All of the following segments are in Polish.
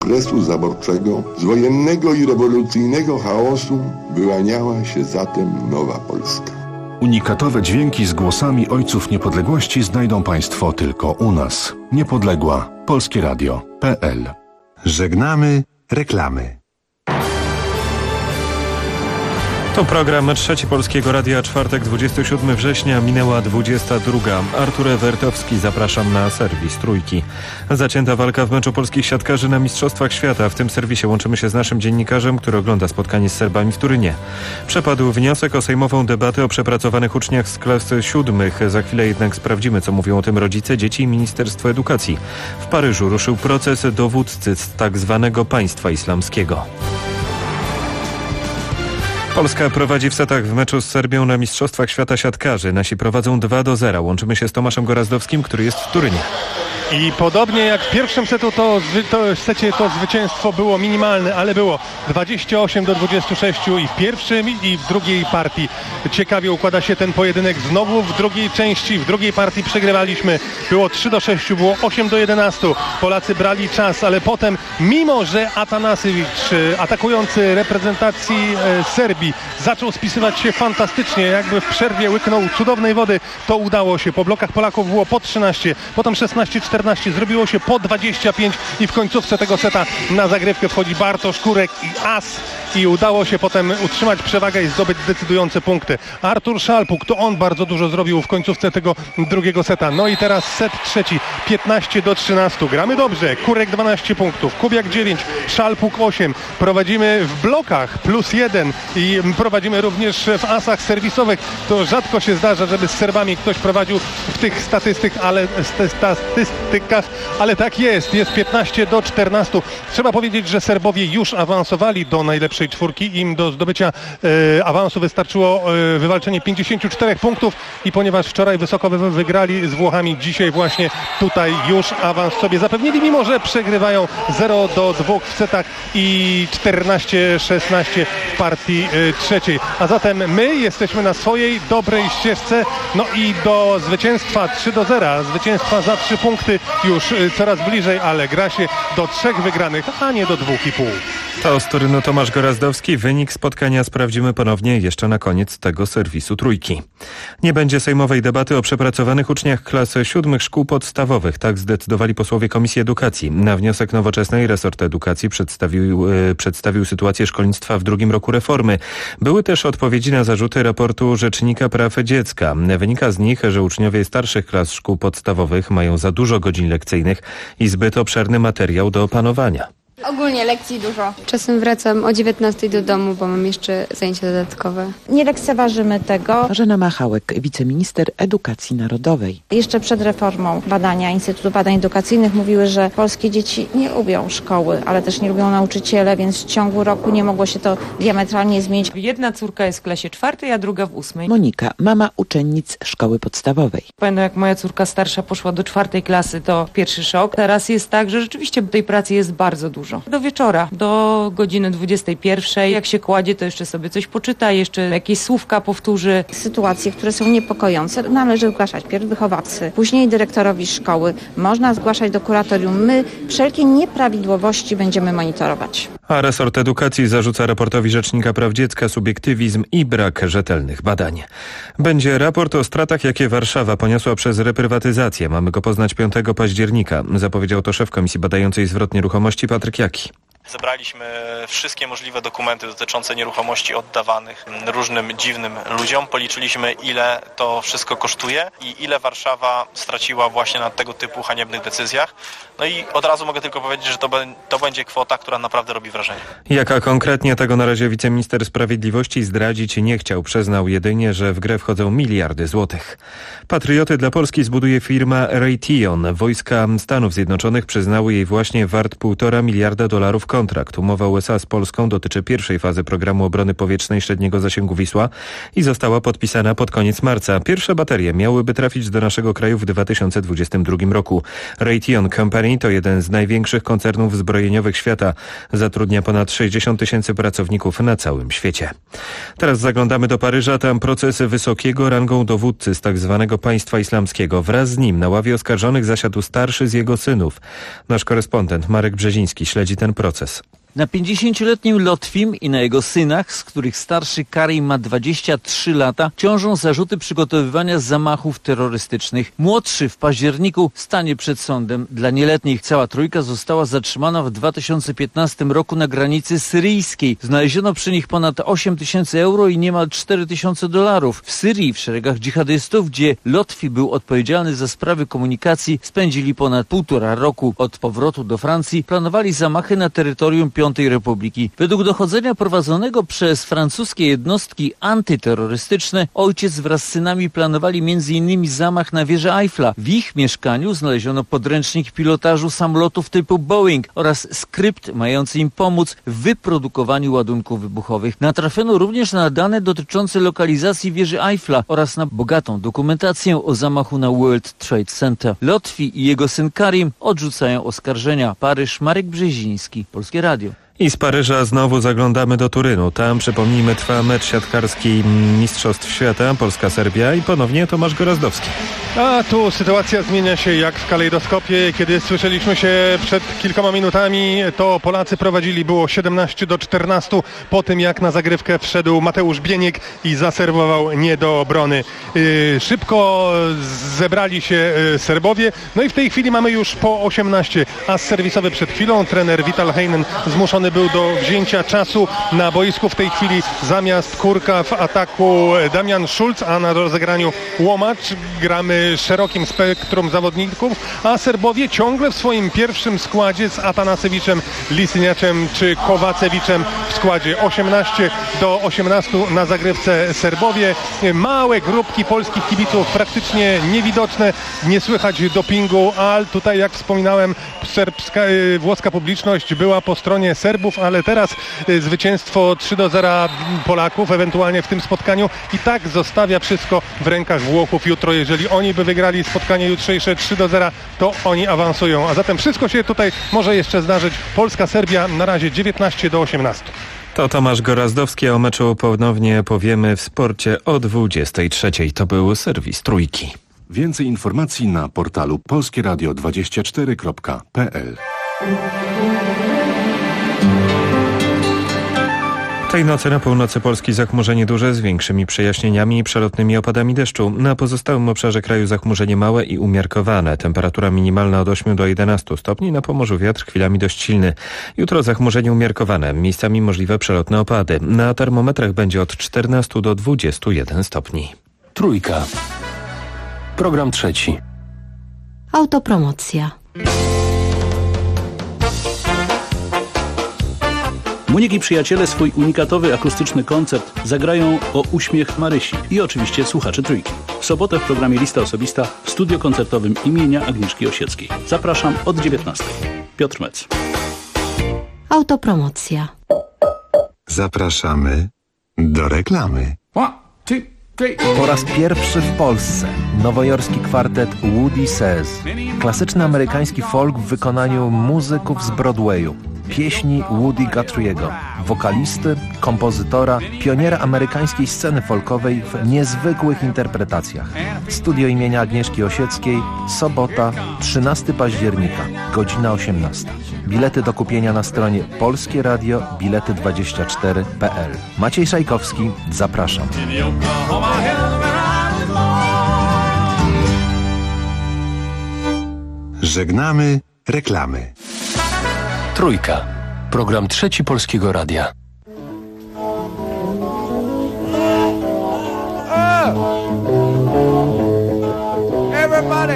okresu zaborczego, z wojennego i rewolucyjnego chaosu wyłaniała się zatem nowa Polska. Unikatowe dźwięki z głosami ojców niepodległości znajdą Państwo tylko u nas. Niepodległa. Polskie Radio.pl. Żegnamy reklamy. To program Trzeci Polskiego Radia, czwartek, 27 września, minęła 22. Artur Ewertowski, zapraszam na serwis Trójki. Zacięta walka w meczu polskich siatkarzy na Mistrzostwach Świata. W tym serwisie łączymy się z naszym dziennikarzem, który ogląda spotkanie z Serbami w Turynie. Przepadł wniosek o sejmową debatę o przepracowanych uczniach z klas 7. Za chwilę jednak sprawdzimy, co mówią o tym rodzice, dzieci i Ministerstwo Edukacji. W Paryżu ruszył proces dowódcy z tak zwanego państwa islamskiego. Polska prowadzi w setach w meczu z Serbią na Mistrzostwach Świata siatkarzy. Nasi prowadzą 2-0. Łączymy się z Tomaszem Gorazdowskim, który jest w Turynie. I podobnie jak w pierwszym secie to zwycięstwo było minimalne, ale było 28-26 i w pierwszym i w drugiej partii. Ciekawie układa się ten pojedynek znowu w drugiej części. W drugiej partii przegrywaliśmy. Było 3-6, było 8-11. Polacy brali czas, ale potem, mimo że Atanasiewicz, atakujący reprezentacji Serbii, zaczął spisywać się fantastycznie, jakby w przerwie łyknął cudownej wody, to udało się. Po blokach Polaków było po 13, potem 16-14. Zrobiło się po 25 i w końcówce tego seta na zagrywkę wchodzi Bartosz Kurek i as i udało się potem utrzymać przewagę i zdobyć decydujące punkty. Artur Szalpuk, to on bardzo dużo zrobił w końcówce tego drugiego seta. No i teraz set trzeci, 15-13. Gramy dobrze, Kurek 12 punktów, Kubiak 9, Szalpuk 8. Prowadzimy w blokach +1 i prowadzimy również w asach serwisowych. To rzadko się zdarza, żeby z Serbami ktoś prowadził w tych statystykach, ale tak jest 15-14. Trzeba powiedzieć, że Serbowie już awansowali do najlepszej czwórki. Im do zdobycia awansu wystarczyło wywalczenie 54 punktów i ponieważ wczoraj wysoko wygrali z Włochami, dzisiaj właśnie tutaj już awans sobie zapewnili, mimo że przegrywają 0-2 w setach i 14-16 w partii trzeciej. A zatem my jesteśmy na swojej dobrej ścieżce, no i do zwycięstwa 3-0, zwycięstwa za 3 punkty już coraz bliżej, ale gra się do 3 wygranych, a nie do 2,5. To z Turynu Tomasz Gorazdowski. Wynik spotkania sprawdzimy ponownie jeszcze na koniec tego serwisu Trójki. Nie będzie sejmowej debaty o przepracowanych uczniach klas 7 szkół podstawowych. Tak zdecydowali posłowie Komisji Edukacji. Na wniosek Nowoczesnej resort edukacji przedstawił sytuację szkolnictwa w drugim roku reformy. Były też odpowiedzi na zarzuty raportu Rzecznika Praw Dziecka. Wynika z nich, że uczniowie starszych klas szkół podstawowych mają za dużo godzin lekcyjnych i zbyt obszerny materiał do opanowania. Ogólnie lekcji dużo. Czasem wracam o 19 do domu, bo mam jeszcze zajęcia dodatkowe. Nie lekceważymy tego. Marzena Machałek, wiceminister edukacji narodowej. Jeszcze przed reformą badania Instytutu Badań Edukacyjnych mówiły, że polskie dzieci nie lubią szkoły, ale też nie lubią nauczyciele, więc w ciągu roku nie mogło się to diametralnie zmienić. Jedna córka jest w klasie 4, a druga w 8. Monika, mama uczennic szkoły podstawowej. Pamiętam, jak moja córka starsza poszła do 4 klasy, to pierwszy szok. Teraz jest tak, że rzeczywiście tej pracy jest bardzo dużo. Do wieczora, do godziny 21. Jak się kładzie, to jeszcze sobie coś poczyta, jeszcze jakieś słówka powtórzy. Sytuacje, które są niepokojące, należy zgłaszać pierw wychowawcy, później dyrektorowi szkoły. Można zgłaszać do kuratorium. My wszelkie nieprawidłowości będziemy monitorować. A resort edukacji zarzuca raportowi Rzecznika Praw Dziecka subiektywizm i brak rzetelnych badań. Będzie raport o stratach, jakie Warszawa poniosła przez reprywatyzację. Mamy go poznać 5 października. Zapowiedział to szef Komisji Badającej Zwrot Nieruchomości Patryk Jaki. Zebraliśmy wszystkie możliwe dokumenty dotyczące nieruchomości oddawanych różnym dziwnym ludziom. Policzyliśmy, ile to wszystko kosztuje i ile Warszawa straciła właśnie na tego typu haniebnych decyzjach. No i od razu mogę tylko powiedzieć, że to będzie kwota, która naprawdę robi wrażenie. Jaka konkretnie, tego na razie wiceminister sprawiedliwości zdradzić nie chciał. Przyznał jedynie, że w grę wchodzą miliardy złotych. Patrioty dla Polski zbuduje firma Raytheon. Wojska Stanów Zjednoczonych przyznały jej właśnie wart $1,5 miliarda kontrakt. kontrakt. Umowa USA z Polską dotyczy pierwszej fazy programu obrony powietrznej średniego zasięgu Wisła i została podpisana pod koniec marca. Pierwsze baterie miałyby trafić do naszego kraju w 2022 roku. Raytheon Company to jeden z największych koncernów zbrojeniowych świata. Zatrudnia ponad 60 tysięcy pracowników na całym świecie. Teraz zaglądamy do Paryża. Tam proces wysokiego rangą dowódcy z tzw. państwa islamskiego. Wraz z nim na ławie oskarżonych zasiadł starszy z jego synów. Nasz korespondent Marek Brzeziński śledzi ten proces. Na 50-letnim Lotfim i na jego synach, z których starszy Karim ma 23 lata, ciążą zarzuty przygotowywania zamachów terrorystycznych. Młodszy w październiku stanie przed sądem dla nieletnich. Cała trójka została zatrzymana w 2015 roku na granicy syryjskiej. Znaleziono przy nich ponad 8 tysięcy euro i niemal 4 tysiące dolarów. W Syrii, w szeregach dżihadystów, gdzie Lotfi był odpowiedzialny za sprawy komunikacji, spędzili ponad 1,5 roku. Od powrotu do Francji planowali zamachy na terytorium Piątej Republiki. Według dochodzenia prowadzonego przez francuskie jednostki antyterrorystyczne ojciec wraz z synami planowali m.in. zamach na wieżę Eiffla. W ich mieszkaniu znaleziono podręcznik pilotażu samolotów typu Boeing oraz skrypt mający im pomóc w wyprodukowaniu ładunków wybuchowych. Natrafiono również na dane dotyczące lokalizacji wieży Eiffla oraz na bogatą dokumentację o zamachu na World Trade Center. Lotfi i jego syn Karim odrzucają oskarżenia. Paryż, Marek Brzeziński, Polskie Radio. I z Paryża znowu zaglądamy do Turynu. Tam, przypomnijmy, trwa mecz siatkarski Mistrzostw Świata, Polska-Serbia i ponownie Tomasz Gorazdowski. A tu sytuacja zmienia się jak w kalejdoskopie. Kiedy słyszeliśmy się przed kilkoma minutami, to Polacy prowadzili, było 17-14 po tym, jak na zagrywkę wszedł Mateusz Bieniek i zaserwował nie do obrony. Szybko zebrali się Serbowie, no i w tej chwili mamy już po 18. As serwisowy przed chwilą, trener Vital Heinen zmuszony był do wzięcia czasu na boisku. W tej chwili zamiast Kurka w ataku Damian Schulz, a na rozegraniu Łomacz. Gramy szerokim spektrum zawodników, a Serbowie ciągle w swoim pierwszym składzie z Atanasewiczem, Lisyniaczem czy Kowacewiczem w składzie. 18-18 na zagrywce Serbowie. Małe grupki polskich kibiców, praktycznie niewidoczne, nie słychać dopingu, ale tutaj, jak wspominałem, włoska publiczność była po stronie Serbów, ale teraz zwycięstwo 3-0 Polaków, ewentualnie w tym spotkaniu, i tak zostawia wszystko w rękach Włochów. Jutro, jeżeli oni by wygrali spotkanie jutrzejsze 3-0, to oni awansują. A zatem wszystko się tutaj może jeszcze zdarzyć. Polska-Serbia na razie 19-18. To Tomasz Gorazdowski, a o meczu ponownie powiemy w sporcie o 23:00. To był serwis Trójki. Więcej informacji na portalu polskieradio24.pl. Tej nocy na północy Polski zachmurzenie duże z większymi przejaśnieniami i przelotnymi opadami deszczu. Na pozostałym obszarze kraju zachmurzenie małe i umiarkowane. Temperatura minimalna od 8 do 11 stopni. Na Pomorzu wiatr chwilami dość silny. Jutro zachmurzenie umiarkowane. Miejscami możliwe przelotne opady. Na termometrach będzie od 14 do 21 stopni. Trójka. Program trzeci. Autopromocja. Monik i przyjaciele swój unikatowy akustyczny koncert zagrają o uśmiech Marysi i oczywiście słuchaczy Trójki. W sobotę w programie Lista Osobista w studio koncertowym imienia Agnieszki Osieckiej. Zapraszam od 19:00. Piotr Mec. Autopromocja. Zapraszamy do reklamy. Po raz pierwszy w Polsce nowojorski kwartet Woody Says. Klasyczny amerykański folk w wykonaniu muzyków z Broadwayu. Pieśni Woody Guthrie'ego, wokalisty, kompozytora, pioniera amerykańskiej sceny folkowej w niezwykłych interpretacjach. Studio imienia Agnieszki Osieckiej, sobota, 13 października, godzina 18. Bilety do kupienia na stronie polskieradio-bilety24.pl. Maciej Szajkowski, zapraszam. Żegnamy reklamy. Trójka. Program trzeci Polskiego Radia. Everybody!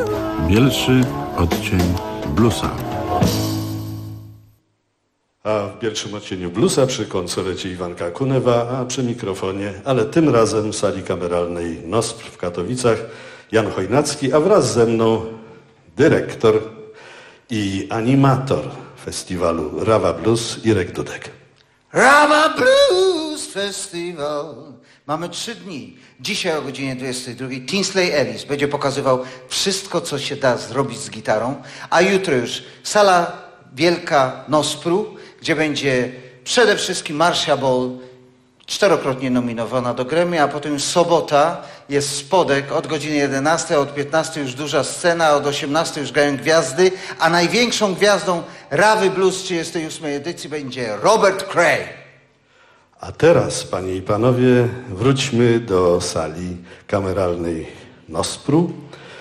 Bielszy odcień bluesa. w pierwszym odcieniu bluesa przy konsolecie Iwanka Kunewa, a przy mikrofonie, ale tym razem w sali kameralnej NOSP w Katowicach Jan Chojnacki, a wraz ze mną dyrektor i animator festiwalu Rawa Blues Irek Dudek. Rawa Blues Festival. Mamy 3 dni. Dzisiaj o godzinie 22 Tinsley Ellis będzie pokazywał wszystko, co się da zrobić z gitarą, a jutro już sala wielka Nospru, gdzie będzie przede wszystkim Marcia Ball, 4-krotnie nominowana do Grammy, a potem już sobota jest Spodek od godziny 11, od 15 już duża scena, od 18 już grają gwiazdy, a największą gwiazdą Rawy Blues 38 edycji będzie Robert Cray. A teraz, panie i panowie, wróćmy do sali kameralnej Nospru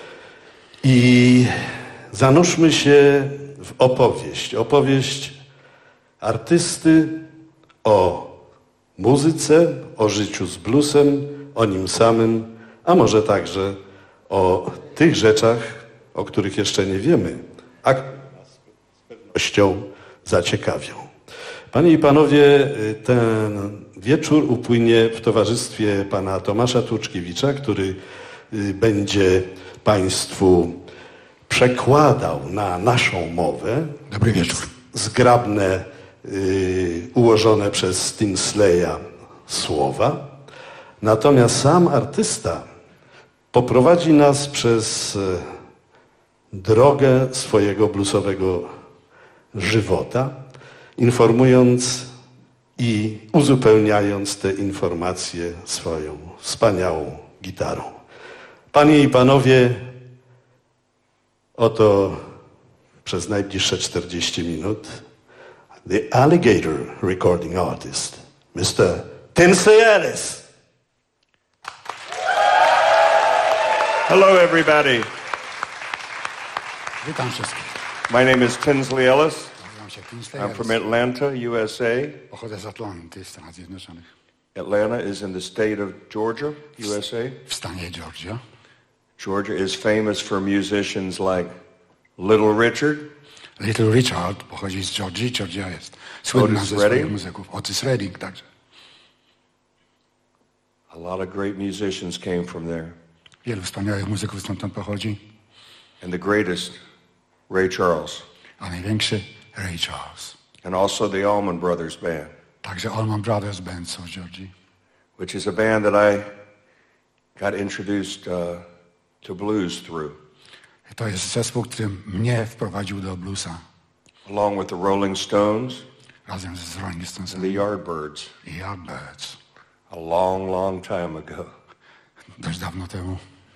i zanurzmy się w opowieść artysty o muzyce, o życiu z bluesem, o nim samym, a może także o tych rzeczach, o których jeszcze nie wiemy, a które nas z pewnością zaciekawią. Panie i panowie, ten wieczór upłynie w towarzystwie pana Tomasza Tłuczkiewicza, który będzie państwu przekładał na naszą mowę. Dobry wieczór. Zgrabne, ułożone przez Tinsleya słowa. Natomiast sam artysta poprowadzi nas przez drogę swojego bluesowego żywota, informując i uzupełniając te informacje swoją wspaniałą gitarą. Panie i panowie, oto przez najbliższe 40 minut The Alligator Recording Artist, Mr. Tinsley Ellis. Hello, everybody. Witam wszystkich. My name is Tinsley Ellis. Nazywam się Tinsley I'm Ellis. from Atlanta, USA. Pochodzę z Atlanty, Stanów Zjednoczonych. Atlanta is in the state of Georgia, USA. W stanie Georgia. Georgia is famous for musicians like Little Richard. Little Richard pochodzi z Georgii. Georgia jest słynna ze swoich muzyków. Otis Redding także. A lot of great musicians came from there. Wielu wspaniałych muzyków stamtąd pochodzi. And the greatest, Ray Charles. A największy Ray Charles. And also the Allman Brothers Band. Także Allman Brothers Band są z Georgii. Which is a band that I got introduced to blues through. To jest zespół, który mnie wprowadził do bluesa. Along with the Rolling Stones. Razem z Rolling Stones. And the Yardbirds. I Yardbirds. A long, long time ago. Dość dawno temu.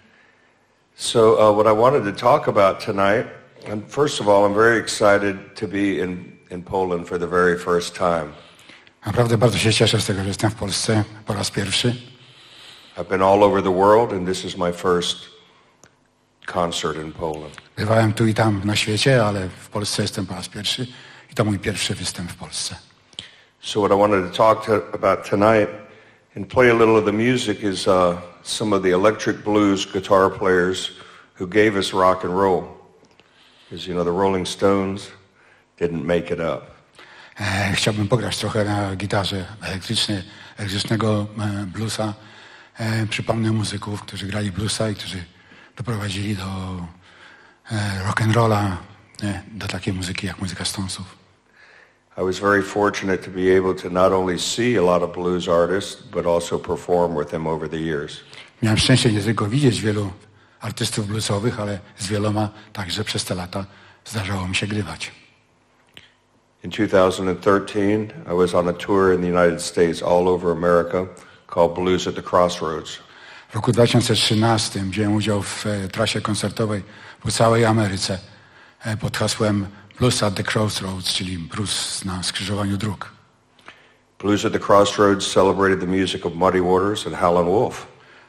So what I wanted to talk about tonight, and first of all, I'm very excited to be in Poland for the very first time. Naprawdę bardzo się cieszę z tego, że jestem w Polsce po raz pierwszy. I've been all over the world, and this is my first concert in Poland. Bywałem tu i tam na świecie, ale w Polsce jestem po raz pierwszy i to mój pierwszy występ w Polsce. So what I wanted to talk about tonight and play a little of the music is some of the electric blues guitar players who gave us rock and roll. Because, you know, the Rolling Stones didn't make it up. Chciałbym pograć trochę na gitarze elektrycznego bluesa. Przypomnę muzyków, którzy grali bluesa i którzy doprowadzili do rock'n'rolla, do takiej muzyki jak muzyka Stonesów. I was very fortunate to be able to not only see a lot of blues artists, but also perform with them over the years. Miałem szczęście nie tylko widzieć wielu artystów bluesowych, ale z wieloma także przez te lata zdarzało mi się grywać. In 2013, I was on a tour in the United States all over America called Blues at the Crossroads. W roku 2013 wziąłem udział w trasie koncertowej po całej Ameryce pod hasłem Blues at the Crossroads, czyli blues na skrzyżowaniu dróg. Blues at the Crossroads celebrated the music of Muddy Waters and Howlin' Wolf.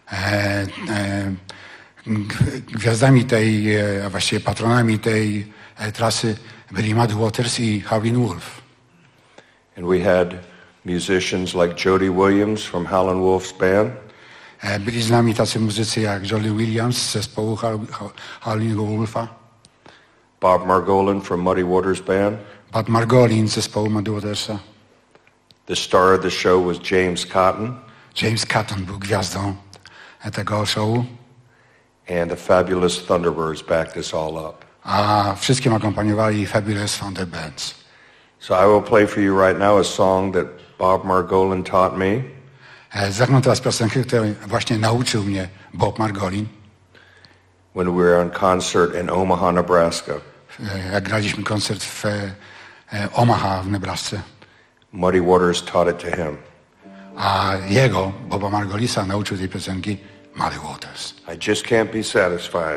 Gwiazdami tej, a właściwie patronami tej trasy byli Muddy Waters i Howlin' Wolf. And we had musicians like Jody Williams from Howlin' Wolf's band. Byli z nami tacy muzycy jak Jody Williams z zespołu Howlin' Wolfa. Bob Margolin from Muddy Waters band. Pat Margolin z zespołu Muddy Watersa. The star of the show was James Cotton. James Cotton był gwiazdą tego showu. And the Fabulous Thunderbirds backed this all up. A wszystkim akompaniowali Fabulous Thunderbirds. So I will play for you right now a song that Bob Margolin taught me. Zagram teraz piosenkę, której właśnie nauczył mnie Bob Margolin. When we were on concert in Omaha, Nebraska. Jak graliśmy koncert w Omaha w Nebrasce. Muddy Waters taught it to him. A Boba Margolisa, nauczył tej piosenki Muddy Waters. I just can't be satisfied.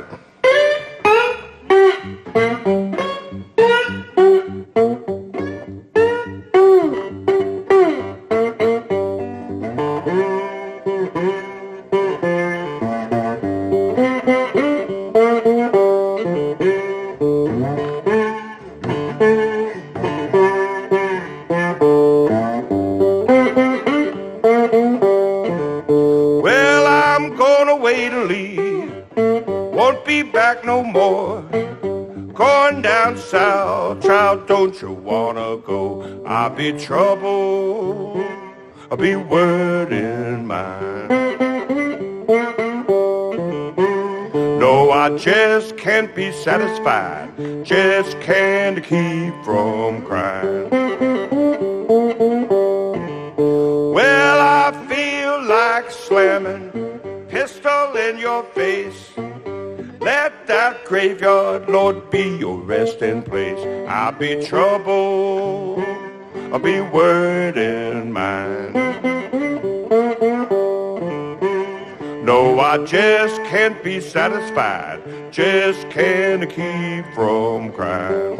Don't you wanna go? I'll be trouble, I'll be word in mind. No, I just can't be satisfied, just can't keep from crying. Well, I feel like slamming pistol in your face. Let that graveyard, Lord, be your resting place. I'll be trouble, I'll be word in mind. No, I just can't be satisfied, just can't keep from crying.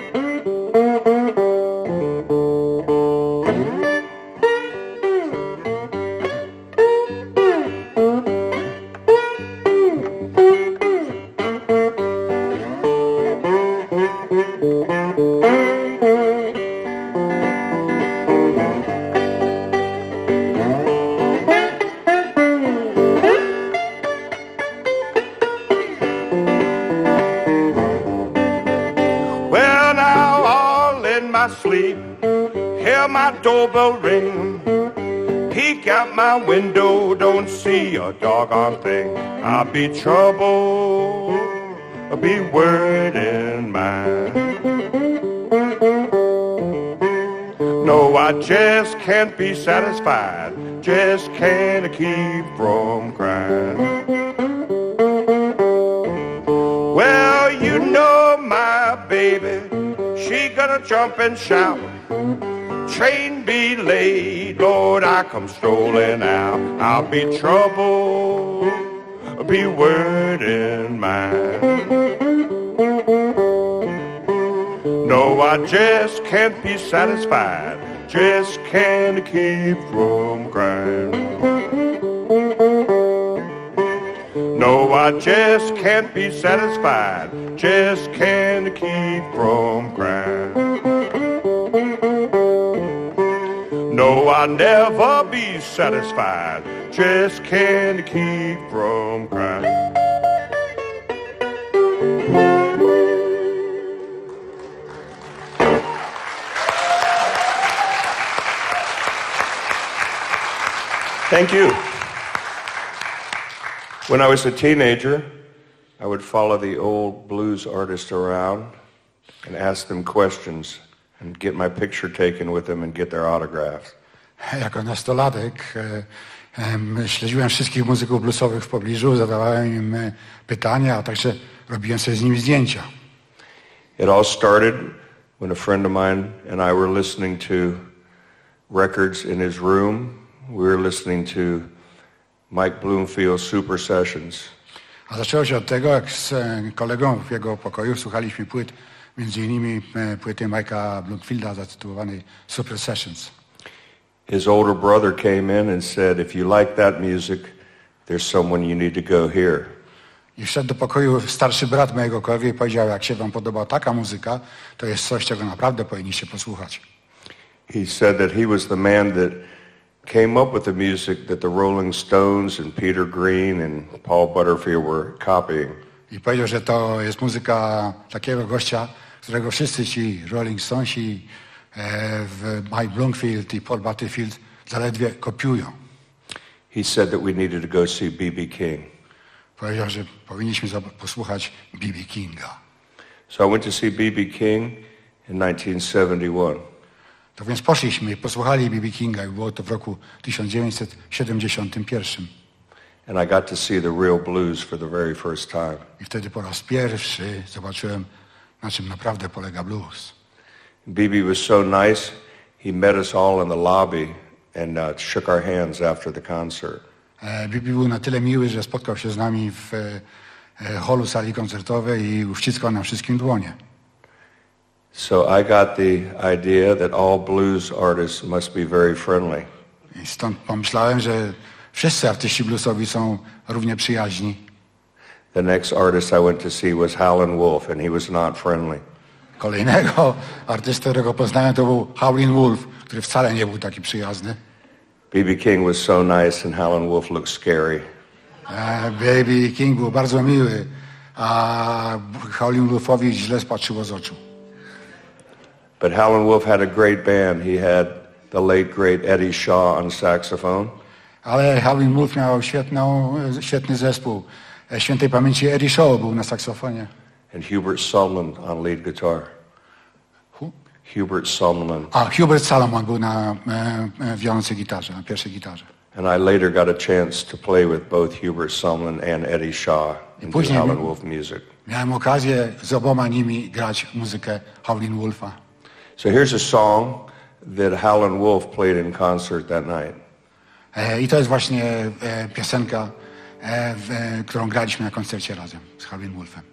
Doorbell ring, peek out my window, don't see a doggone thing. I'll be trouble, I'll be word in mind. No, I just can't be satisfied, just can't keep from crying. Well, you know my baby, she gonna jump and shout. Train be late, Lord, I come strolling out. I'll be trouble, I'll be word in mind. No, I just can't be satisfied, just can't keep from crying. No, I just can't be satisfied, just can't keep from crying. No, I'll never be satisfied, just can't keep from crying. Thank you. When I was a teenager, I would follow the old blues artists around and ask them questions and get my picture taken with them and get their autographs. Jako nastolatek śledziłem wszystkich muzyków bluesowych w pobliżu, zadawałem im pytania, a także robiłem sobie z nimi zdjęcia. It all started when a friend of mine and I were listening to records in his room. We were listening to Mike Bloomfield's Super Sessions. A zaczęło się od tego, jak z kolegą w jego pokoju słuchaliśmy płyt, między innymi płyty Mike'a Bloomfielda zatytułowanej Super Sessions. His older brother came in and said, if you like that music, there's someone you need to go hear. I wszedł do pokoju starszy brat mojego kolegi i powiedział, jak się wam podoba taka muzyka, to jest coś, czego naprawdę powinniście posłuchać. He said that he was the man that came up with the music that the Rolling Stones and Peter Green and Paul Butterfield were copying. I powiedział, że to jest muzyka takiego gościa, którego wszyscy ci Rolling Stonesi, Mike Bloomfield i Paul Butterfield zaledwie kopiują. He said that we needed to go see B.B. King. Powiedział, że powinniśmy posłuchać B.B. Kinga. So I went to see B.B. King in 1971. To więc poszliśmy i posłuchali B.B. Kinga i było to w roku 1971. And I got to see the real blues for the very first time. I wtedy po raz pierwszy zobaczyłem, na czym naprawdę polega blues. B.B. was so nice, he met us all in the lobby and shook our hands after the concert. B.B. był na tyle miły, że spotkał się z nami w holu sali koncertowej i uściskał nam wszystkim dłonie. So I got the idea that all blues artists must be very friendly. I stąd pomyślałem, że wszyscy artyści bluesowi są równie przyjaźni. The next artist I went to see was Howlin' Wolf, and he was not friendly. Kolejnego artystę, którego poznałem, to był Howlin' Wolf, który wcale nie był taki przyjazny. B.B. King was so nice and Howlin' Wolf looked scary. B.B. King był bardzo miły, a Howlin' Wolfowi źle spatrzyło z oczu. But Howlin' Wolf had a great band. He had the late great Eddie Shaw on saxophone. Ale Howlin' Wolf miał świetny zespół. Świętej pamięci Eddie Shaw był na saksofonie. And Hubert Solomon on lead guitar. Who? Hubert Solomon. Hubert Solomon był na wiodącej gitarze, na pierwszej gitarze. And I later got a chance to play with both Hubert Solomon and Eddie Shaw in Howlin' Wolf music. Miałem okazję z oboma nimi grać muzykę Howlin' Wolfa. So here's a song that Howlin' Wolf played in concert that night. I to jest właśnie piosenka, którą graliśmy na koncercie razem z Howlin' Wolfem.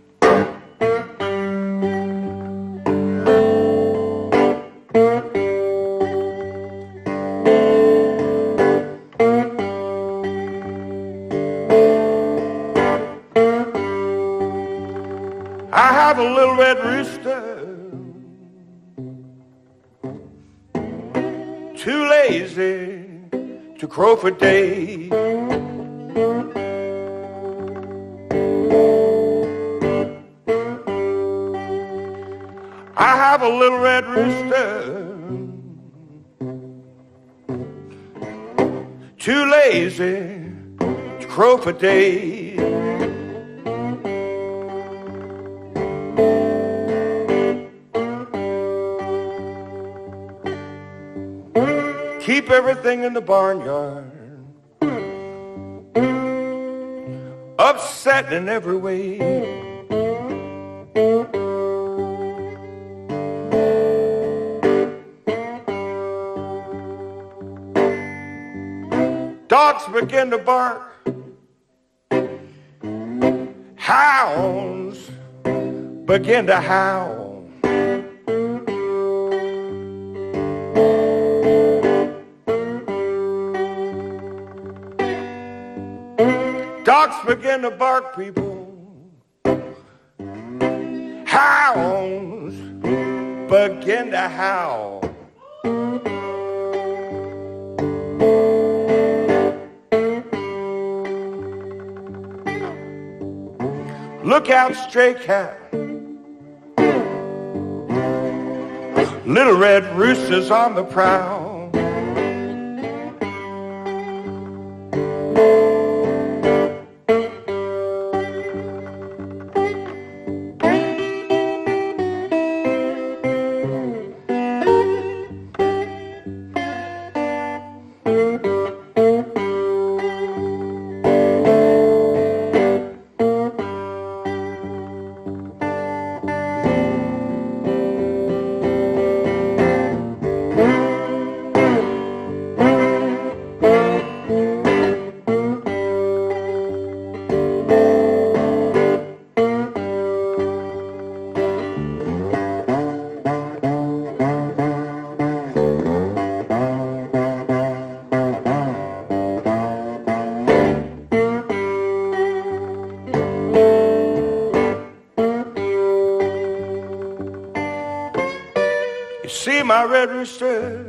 I have a little red rooster, too lazy to crow for day. I have a little red rooster, too lazy to crow for day. Keep everything in the barnyard upset in every way. Dogs begin to bark, hounds begin to howl. Dogs begin to bark, people. Hounds begin to howl. Look out, stray cat. Little red roosters on the prowl. See my red rooster,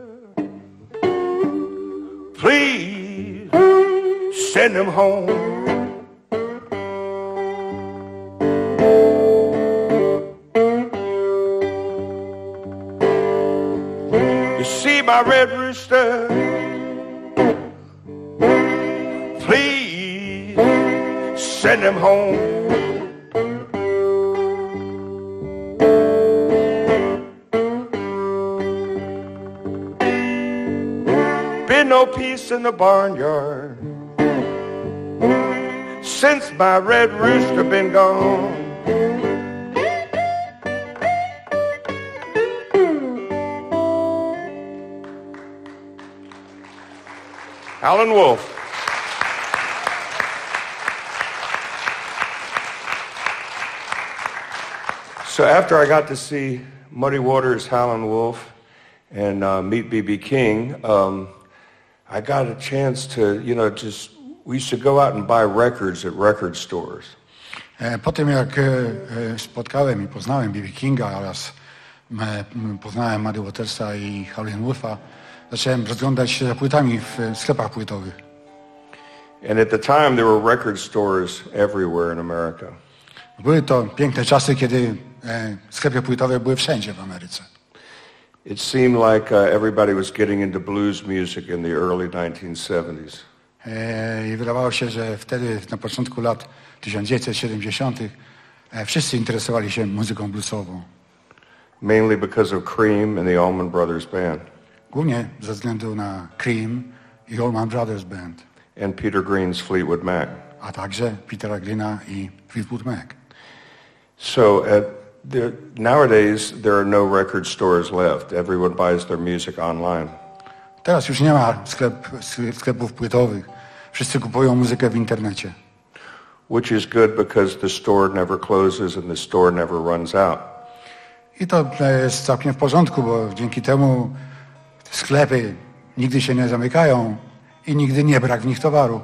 please send him home. my red rooster, please send him home. Been no peace in the barnyard since my red rooster been gone. Howlin' Wolf. So after I got to see Muddy Waters' Howlin' Wolf and meet B.B. King, I got a chance to, we used to go out and buy records at record stores. Po tym jak spotkałem i poznałem B.B. Kinga oraz poznałem Muddy Watersa i Howlin' Wolfa, zacząłem rozglądać się za płytami w sklepach płytowych. And at the time there were record stores everywhere in America. Były to piękne czasy, kiedy sklepy płytowe były wszędzie w Ameryce. It seemed like everybody was getting into blues music in the early 1970s. I wydawało się, że wtedy na początku lat 1970 wszyscy interesowali się muzyką bluesową. Mainly because of Cream and the Allman Brothers Band. Głównie ze względu na Cream i Allman Brothers Band. And Peter Green's Fleetwood Mac. A także Petera Greena i Fleetwood Mac. So nowadays there are no record stores left. Everyone buys their music online. Teraz już nie ma sklepów płytowych. Wszyscy kupują muzykę w internecie. Which is good because the store never closes and the store never runs out. I to jest całkiem w porządku, bo dzięki temu sklepy nigdy się nie zamykają i nigdy nie brak w nich towaru.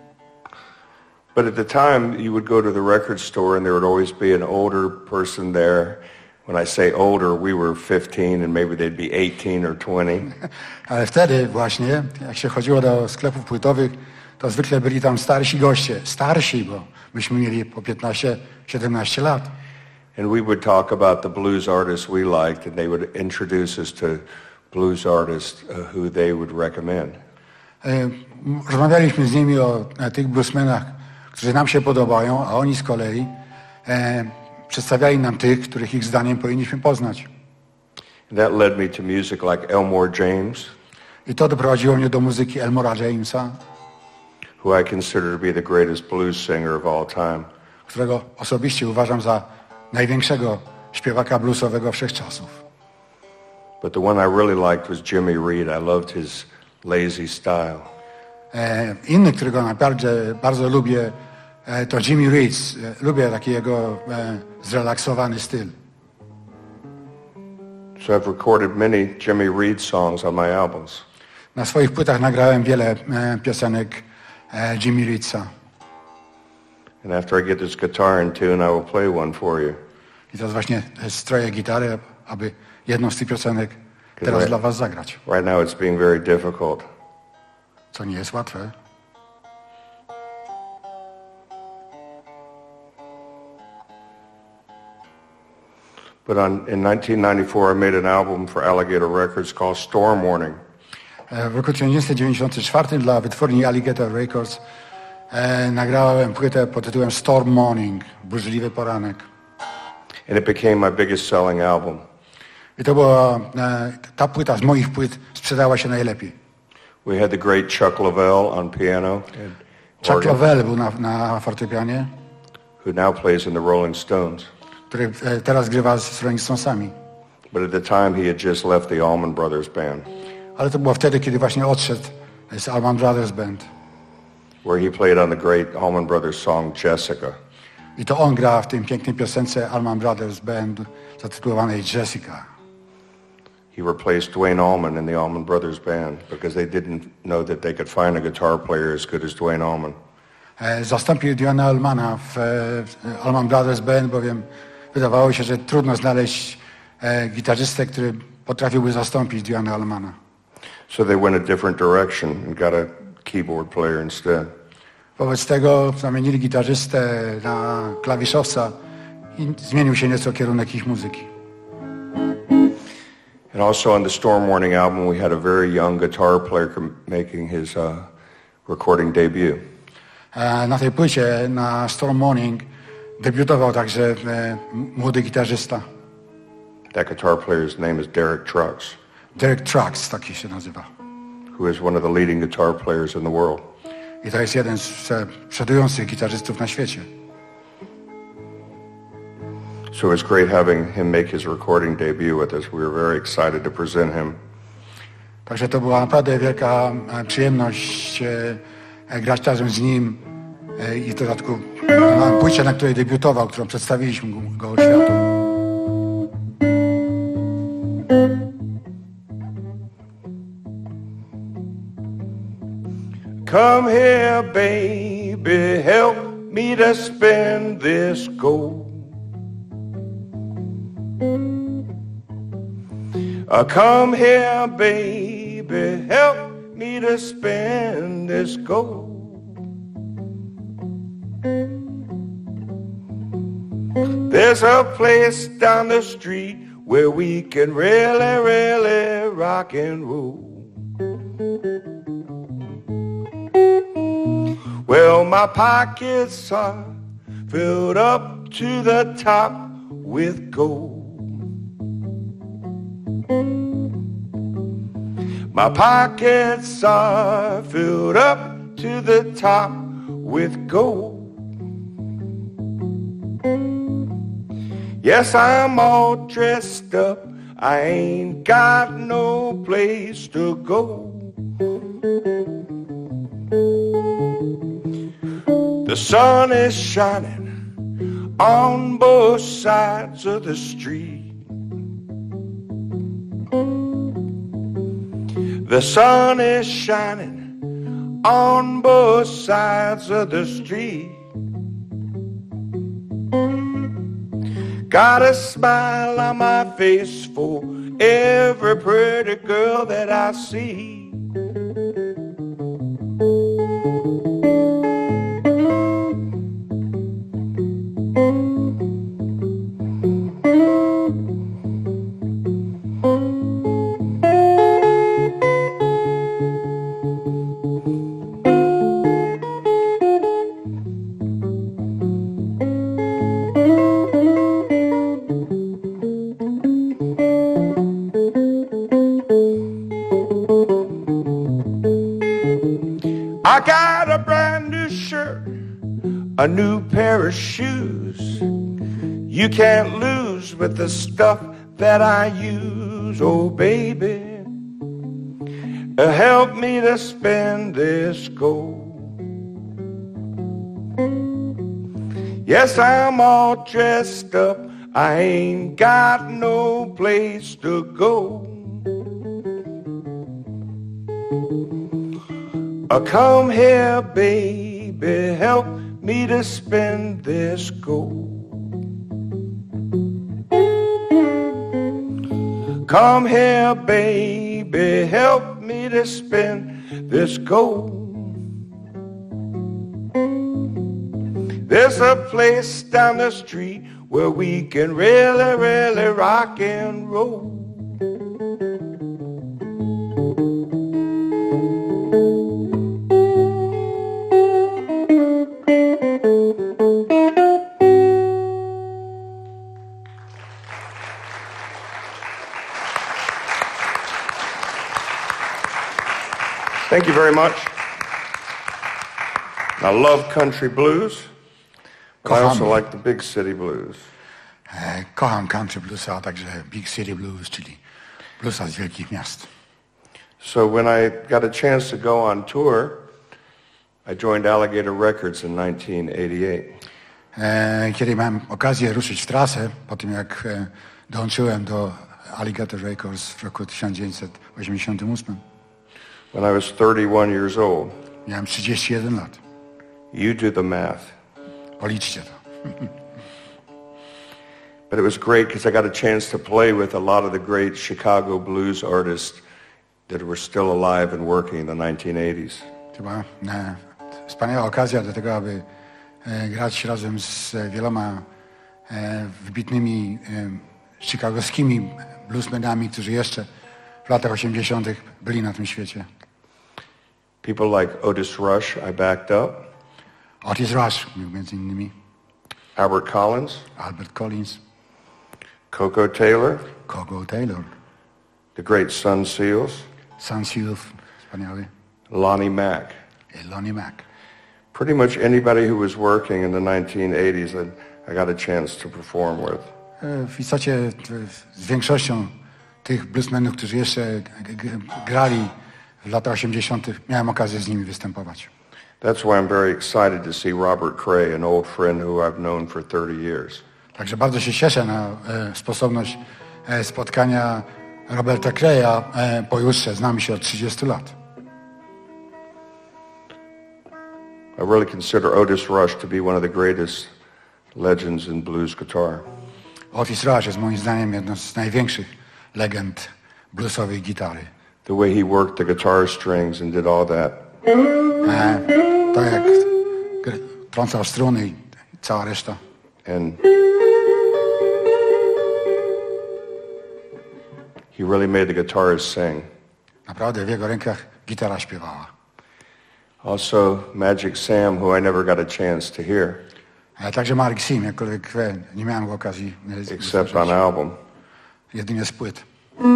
But at the time you would go to the record store and there would always be an older person there. When I say older, we were 15 and maybe they'd be 18 or 20. Ale wtedy właśnie, jak się chodziło do sklepów płytowych, to zwykle byli tam starsi goście. Starsi, bo myśmy mieli po 15-17 lat. And we would talk about the blues artists we liked and they would introduce us to blues artists who they would recommend. Rozmawialiśmy z nimi o tych bluesmenach, którzy nam się podobają, a oni z kolei przedstawiali nam tych, których ich zdaniem powinniśmy poznać. That led me to music like Elmore James. I to doprowadziło mnie do muzyki Elmora Jamesa, who I consider to be the greatest blues singer of all time. Którego osobiście uważam za największego śpiewaka bluesowego wszechczasów. But the one I really liked was Jimmy Reed. I loved his lazy style. Inny, którego naprawdę bardzo lubię, to Jimmy Reed. Lubię taki jego zrelaksowany styl. So I've recorded many Jimmy Reed songs on my albums. Na swoich płytach nagrałem wiele piosenek Jimmy Reedsa. And after I get this guitar in tune, I will play one for you. I teraz właśnie stroję gitarę, aby jedną z tych piosenek teraz dla was zagrać. Right now it's being very difficult. Co nie jest łatwe. But in 1994 I made an album for Alligator Records called Storm Warning. W roku 1994 dla wytwórni Alligator Records nagrałem płytę pod tytułem Storm Morning, burzliwy poranek. And it became my biggest selling album. I to była ta płyta z moich płyt sprzedała się najlepiej. We had the great Chuck Leavell on piano. Chuck Leavell był na fortepianie. Who now plays in the Rolling Stones. Który teraz grywa z Rolling Stonesami. But at the time he had just left the Allman Brothers Band. Ale to było wtedy, kiedy właśnie odszedł z Allman Brothers Band. Where he played on the great Allman Brothers song Jessica. I to on gra w tym pięknej piosence Allman Brothers Band zatytułowanej Jessica. He replaced Duane Allman in the Allman Brothers Band because they didn't know that they could find a guitar player as good as Duane Allman. Zastąpił Duane'a Allmana w Allman Brothers Band, bowiem wydawało się, że trudno znaleźć gitarzystę, który potrafiłby zastąpić Duane'a Allmana. So they went a different direction and got a keyboard player instead. Wobec tego zamienili gitarzystę na klawiszowca i zmienił się nieco kierunek ich muzyki. And also on the Storm Warning album, we had a very young guitar player making his recording debut. Na tej płycie, na Storm Morning, debiutował także młody gitarzysta. That guitar player's name is Derek Trucks. Derek Trucks, taki się nazywa. Who is one of the leading guitar players in the world. I to jest jeden z przodujących gitarzystów na świecie. So it's great having him make his recording debut with us. We were very excited to present him. Także to była naprawdę wielka przyjemność grać razem z nim i w dodatku na płycie, na której debiutował, którą przedstawiliśmy go światu. Come here, baby, help me to spend this gold. Come here, baby, help me to spend this gold. There's a place down the street where we can really, really rock and roll. Well, my pockets are filled up to the top with gold. My pockets are filled up to the top with gold. Yes, I'm all dressed up. I ain't got no place to go. The sun is shining on both sides of the street. The sun is shining on both sides of the street. Got a smile on my face for every pretty girl that I see. I got a brand new shirt, a new pair of shoes. You can't lose with the stuff that I use. Oh, baby, help me to spend this gold. Yes, I'm all dressed up. I ain't got no place to go. Come here, baby, help me to spend this gold. Come here, baby, help me to spend this gold. There's a place down the street where we can really, really rock and roll. Thank you very much. I love country blues, but I also like the big city blues. Kocham country bluesa, a także big city blues, czyli bluesa z wielkich miast. So when I got a chance to go on tour, I joined Alligator Records in 1988. Kiedy miałem okazję ruszyć w trasę, po tym jak dołączyłem do Alligator Records w roku 1988. When I was 31 years old. Miałem 31 lat. You do the math. Policzcie to. But it was great because I got a chance to play with a lot of the great Chicago blues artists that were still alive and working in the 1980s. To była wspaniała okazja do tego, aby grać razem z wieloma wybitnymi chicagowskimi bluesmenami, którzy jeszcze w latach 80. byli na tym świecie. People like Otis Rush, I backed up. Otis Rush, między innymi. Albert Collins. Coco Taylor. The great Sun Seals. Wspaniały. Lonnie Mack. Pretty much anybody who was working in the 1980s that I got a chance to perform with. W istocie z większością tych bluesmenów, którzy jeszcze grali w latach 80., miałem okazję z nimi występować. That's why I'm very excited to see Robert Cray, an old friend who I've known for 30 years. Także bardzo się cieszę na sposobność spotkania Roberta Craya pojutrze. Znamy się od 30 lat. I really consider Otis Rush to be one of the greatest legends in blues guitar. Otis Rush jest moim zdaniem jedną z największych legend bluesowej gitary. The way he worked the guitar strings and did all that. To jak trącał struny i cała reszta. And he really made the guitarist sing. Naprawdę w jego rękach gitara śpiewała. Also Magic Sam, who I never got a chance to hear. Także Mark Sim, jakkolwiek nie miałem okazji except on album. Jedynie z płyt.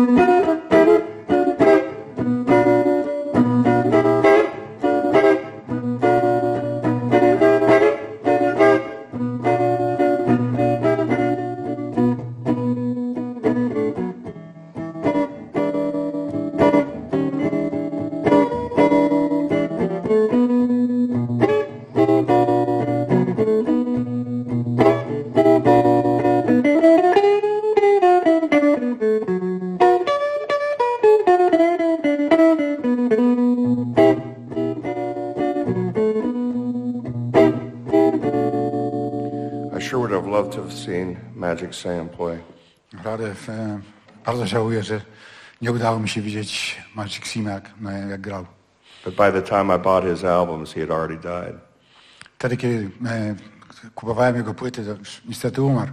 Magic Sam play. Naprawdę bardzo żałuję, że nie udało mi się widzieć Magic Sima jak grał. But by the time I bought his albums, he had already died. Wtedy, kiedy kupowałem jego płyty, to już niestety umarł.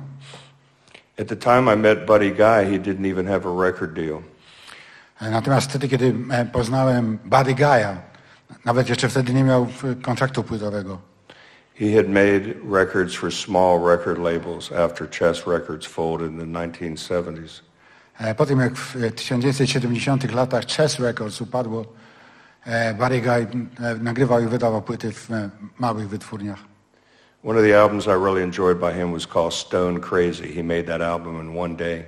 At the time I met Buddy Guy, he didn't even have a record deal. Natomiast wtedy, kiedy poznałem Buddy Guy'a, nawet jeszcze wtedy nie miał kontraktu płytowego. He had made records for small record labels after Chess Records folded in the 1970s. Po tym, jak w 1970 latach Chess Records upadło, Buddy Guy nagrywał i wydawał płyty w małych wytwórniach. One of the albums I really enjoyed by him was called Stone Crazy. He made that album in one day.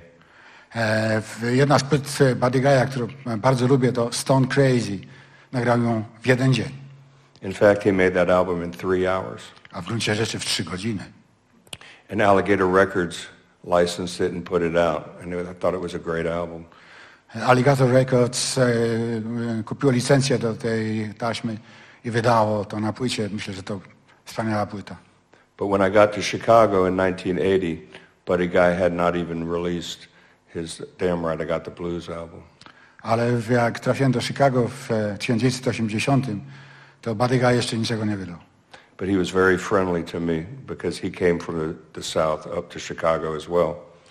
Jedna z płyt Buddy Guy'a, którą bardzo lubię, to Stone Crazy. Nagrał ją w jeden dzień. In fact, he made that album in 3 hours. A w gruncie rzeczy w 3 godziny. And Alligator Records licensed it and put it out. And I thought it was a great album. Alligator Records kupiło licencję do tej taśmy i wydało to na płycie. Myślę, że to wspaniała płyta. But when I got to Chicago in 1980, Buddy Guy had not even released his Damn Right I Got the Blues album. Ale jak trafiłem do Chicago w 1980, to Buddy Guy jeszcze niczego nie wydał. But he was very friendly to me because he came from the South up to Chicago as well.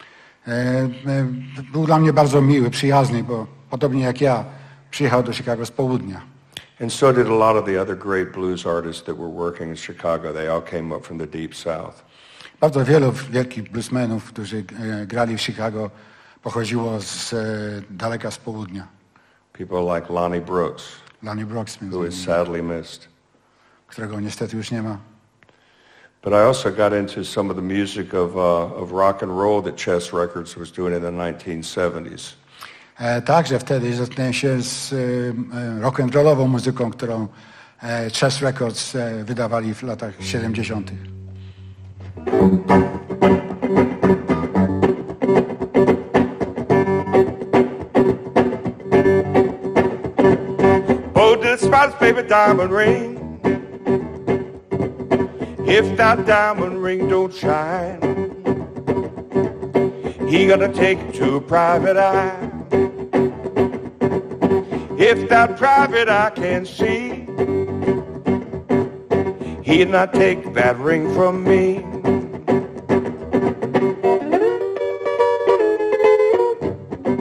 Był dla mnie bardzo miły, przyjazny, bo podobnie jak ja przyjechał do Chicago z południa. And so did a lot of the other great blues artists that were working in Chicago. They all came up from the deep South. Bardzo wielu wielkich bluesmenów, którzy grali w Chicago, pochodziło z daleka z południa. People like Lonnie Brooks. Who is sadly missed. Którego niestety już nie ma. But I also got into some of the music of rock and roll that Chess Records was doing in the 1970s. Także wtedy zetknąłem się z rock and rollową muzyką, którą Chess Records wydawali w latach 70. Spot's favorite diamond ring. If that diamond ring don't shine, he gonna take it to a private eye. If that private eye can see, he'd not take that ring from me.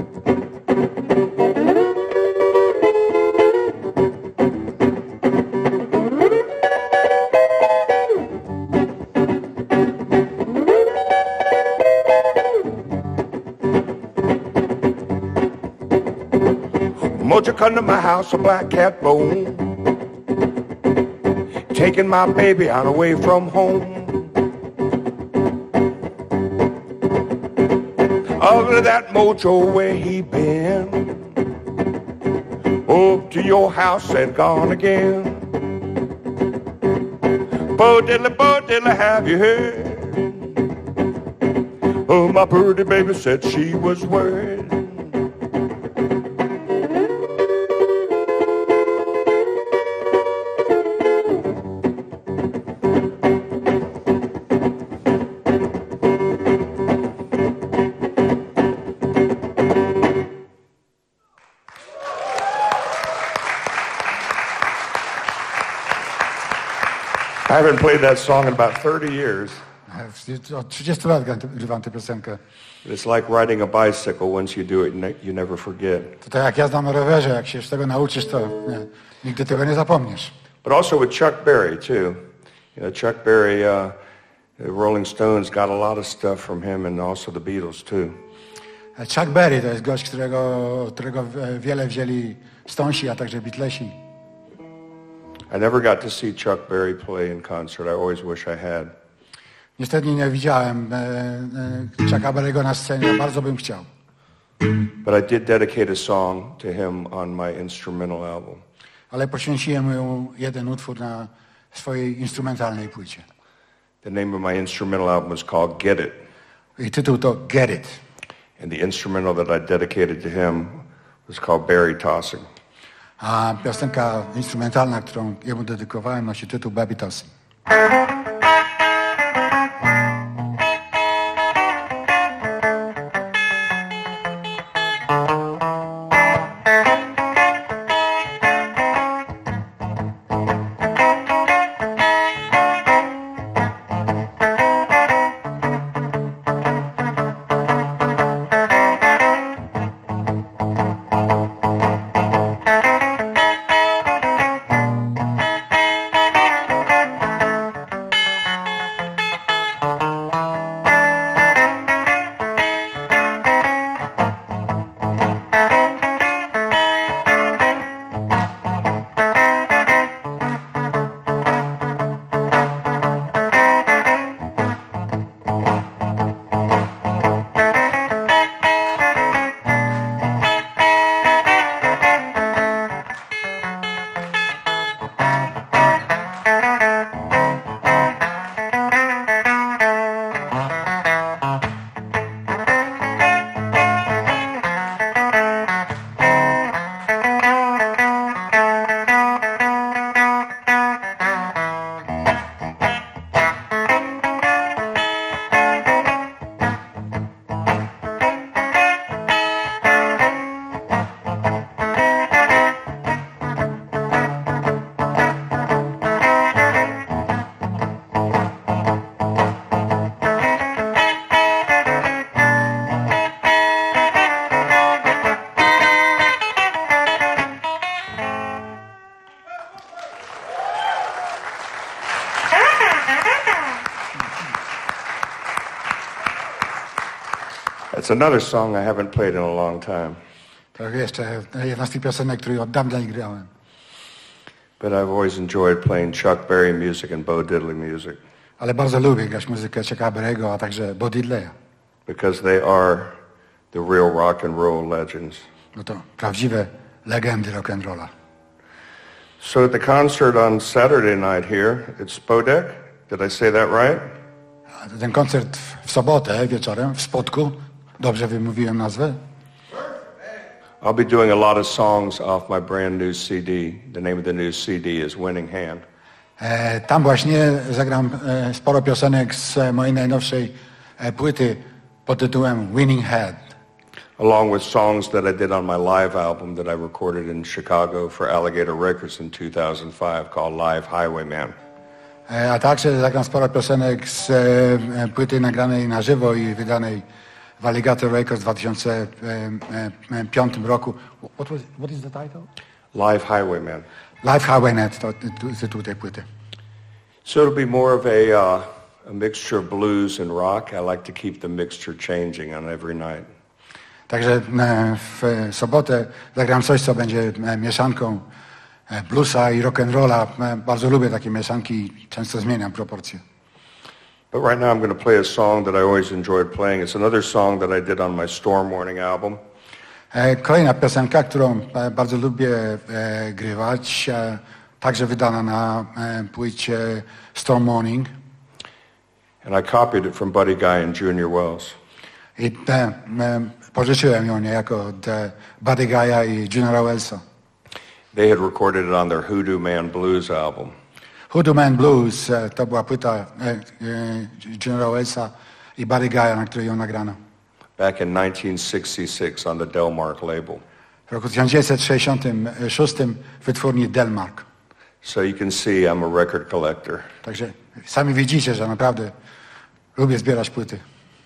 Won't you come to my house, a black cat bone? Taking my baby out away from home. Ugly that mojo where he been. Up to your house and gone again. Bo diddly, have you heard? Oh, my pretty baby said she was worried. I haven't played that song in about 30 years. Od 30 lat grywam tę piosenkę. It's like riding a bicycle. Once you do it, you never forget. To tak jak jazda na rowerze, jak się z tego nauczysz, to nigdy tego nie zapomnisz. But also with Chuck Berry too. You know, Chuck Berry, the Rolling Stones got a lot of stuff from him, and also the Beatles too. Chuck Berry to jest gość, którego wiele wzięli Stonesi, a także Beatlesi. I never got to see Chuck Berry play in concert. I always wish I had. Niestety nie widziałem Chucka Berry'ego na scenie, bardzo bym chciał. But I did dedicate a song to him on my instrumental album. Ale poświęciłem mu jeden utwór na swojej instrumentalnej płycie. The name of my instrumental album is called Get It. I tytuł to Get It. And the instrumental that I dedicated to him was called Berry Tossing. A piosenka instrumentalna, którą jemu dedykowałem, nosi tytuł Baby Tossing. It's another song I haven't played in a long time. To jeszcze jedna z tych piosenek, której od dawna nie grałem. But I've always enjoyed playing Chuck Berry music and Bo Diddley music. Ale bardzo lubię grać muzykę Chucka Berry'ego, a także Bo Diddleya. Because they are the real rock and roll legends. No to prawdziwe legendy rock and rolla. So at the concert on Saturday night here, it's Spodek. Did I say that right? Ten koncert w sobotę wieczorem w Spodku. Dobrze wymówiłem nazwę? I'll be doing a lot of songs off my brand new CD. The name of the new CD is Winning Hand. Tam właśnie zagram sporo piosenek z mojej najnowszej płyty pod tytułem Winning Hand. Along with songs that I did on my live album that I recorded in Chicago for Alligator Records in 2005 called Live Highwayman. A także zagram sporo piosenek z płyty nagranej na żywo i wydanej w Alligator Records w 2005 roku. What is the title? Live Highwayman. Live Highwayman to tytuł tej płyty. So it'll be more of a mixture of blues and rock. I like to keep the mixture changing on every night. Także w sobotę zagram coś, co będzie mieszanką bluesa i rock'n'rolla. Bardzo lubię takie mieszanki i często zmieniam proporcje. But right now I'm going to play a song that I always enjoyed playing. It's another song that I did on my Storm Warning album. Kolejna piosenka, którą bardzo lubię grywać, także wydana na płycie Storm Warning. And I copied it from Buddy Guy and Junior Wells. I pożyczyłem ją niejako od Buddy Guy'a i Juniora Wellsa. They had recorded it on their Hoodoo Man Blues album. Hoodoo Man Blues to była płyta Juniora Wellsa i Buddy Guy'a, na której ją nagrano. Back in 1966 on the Delmark label. W roku 1966 w wytwórni Delmark. So you can see I'm a record collector. Także sami widzicie, że naprawdę lubię zbierać płyty.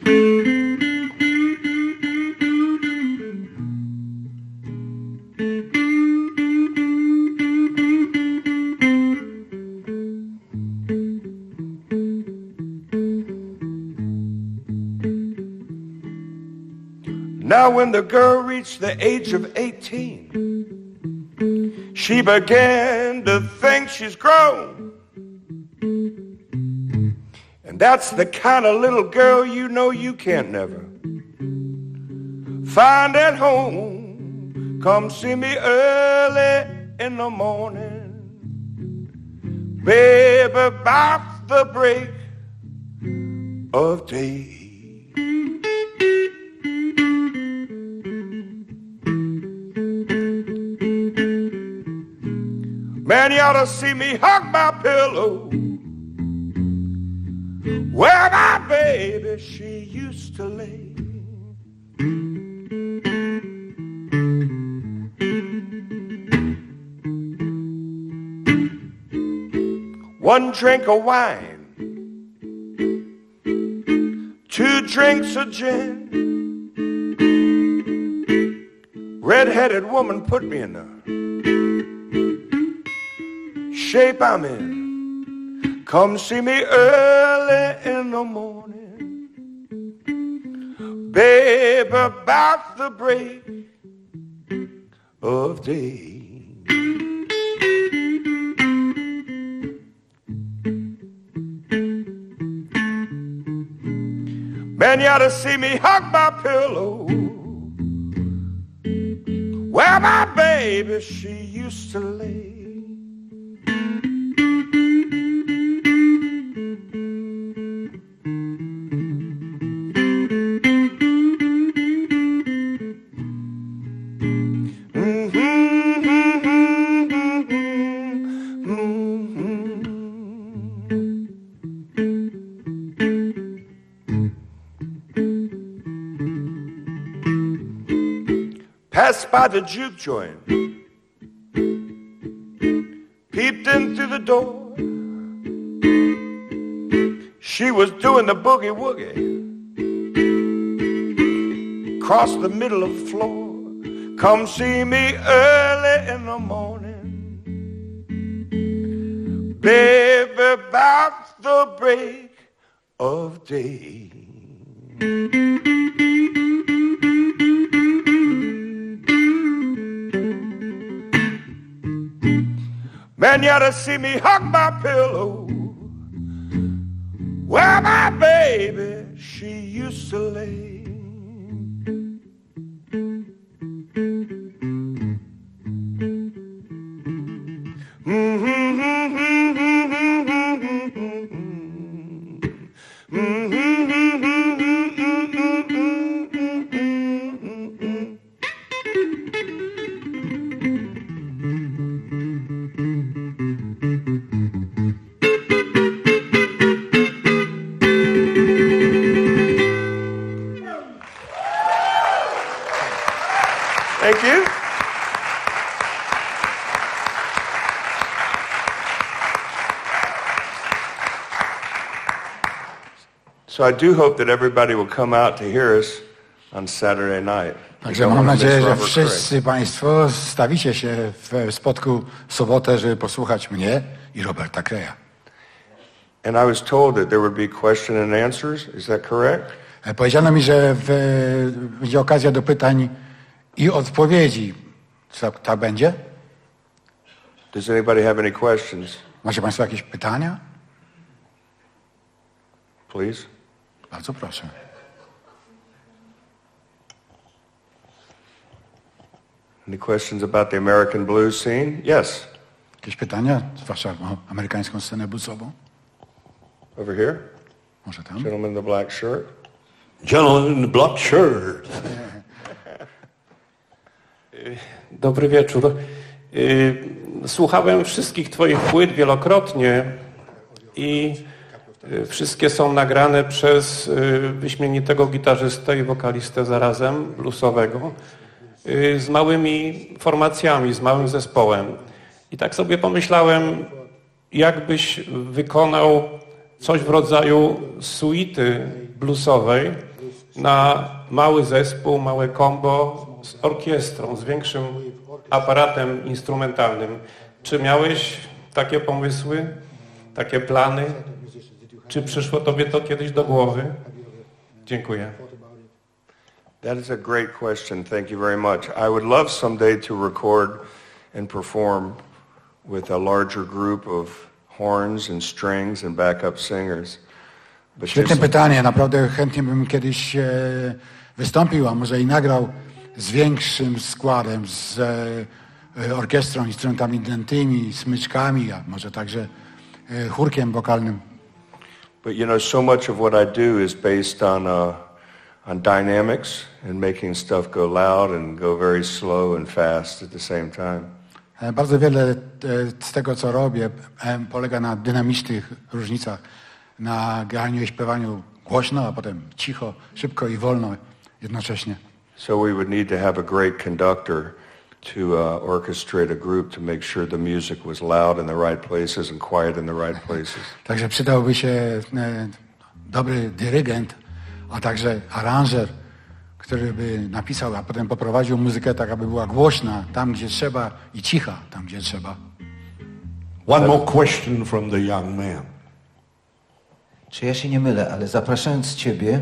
Now when the girl reached the age of 18, she began to think she's grown. And that's the kind of little girl you know you can't never find at home. Come see me early in the morning, baby, about the break of day. Man, you ought to see me hug my pillow where my baby, she used to lay. One drink of wine, 2 drinks of gin. Red-headed woman put me in the shape I'm in. Come see me early in the morning, baby, about the break of day. Man, you ought to see me hug my pillow where my baby, she used to lay. Passed by the juke joint, peeped in through the door. She was doing the boogie woogie, across the middle of the floor. Come see me early in the morning, baby, about the break of day. Man, you ought to see me hug my pillow where my baby, she used to lay. Thank you. So I do hope that everybody will come out to hear us on Saturday night. Także mam nadzieję, że wszyscy Państwo stawicie się w Spodku w sobotę, żeby posłuchać mnie i Roberta Creya. And I was told that there would be question and answers. Is that correct? Powiedziano mi, że będzie okazja do pytań i odpowiedzi. Tak będzie? Does anybody have any questions? Macie Państwo jakieś pytania? Please. Bardzo proszę. Any questions about the American blues scene? Yes. Jakieś pytania, zwłaszcza o amerykańską scenę bluesową? Over here. Może tam? Gentleman in the black shirt. Gentleman in the black shirt. Dobry wieczór. Słuchałem wszystkich Twoich płyt wielokrotnie i wszystkie są nagrane przez wyśmienitego gitarzystę i wokalistę zarazem bluesowego z małymi formacjami, z małym zespołem. I tak sobie pomyślałem, jakbyś wykonał coś w rodzaju suity bluesowej na mały zespół, małe combo z orkiestrą, z większym aparatem instrumentalnym. Czy miałeś takie pomysły, takie plany? Czy przyszło Tobie to kiedyś do głowy? Dziękuję. That is a great question. Thank you very much. I would love someday to record and perform with a larger group of horns and strings and backup singers. Świetne pytanie. Naprawdę chętnie bym kiedyś wystąpił, a może i nagrał z większym składem, z orkiestrą, instrumentami dętymi, smyczkami, a może także chórkiem wokalnym. But you know, so much of what I do is based on dynamics and making stuff go loud and go very slow and fast at the same time. Bardzo wiele z tego, co robię, polega na dynamicznych różnicach, na graniu i śpiewaniu głośno, a potem cicho, szybko i wolno jednocześnie. So we would need to have a great conductor to orchestrate a group to make sure the music was loud in the right places and quiet in the right places. Także przydałby się dobry dyrygent, a także aranżer, który by napisał, a potem poprowadził muzykę tak, aby była głośna tam, gdzie trzeba i cicha tam, gdzie trzeba. One more question from the young man. Czy ja się nie mylę, ale zapraszając Ciebie,